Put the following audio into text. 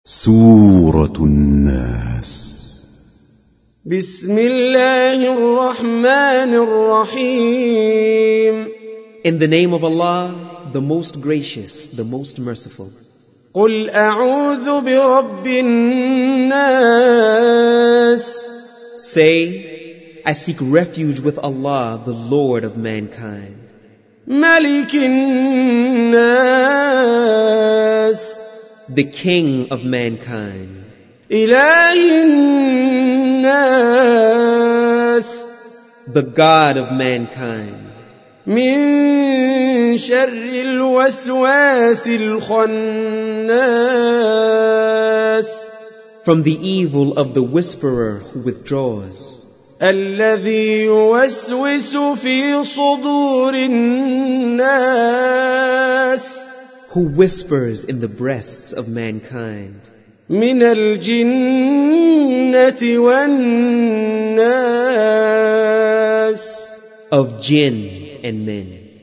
سورة الناس. بسم الله الرحمن الرحيم. In the name of Allah, the most gracious, the most merciful. قل أعوذ برب الناس. Say, I seek refuge with Allah, the Lord of mankind. ملك الناس. The King of mankind. إله الناس. The God of mankind. من شر الوسواس الخناس. From the evil of the whisperer who withdraws. الذي يوسوس في صدور الناس. Who whispers in the breasts of mankind. من الجنة والناس. Of jinn and men.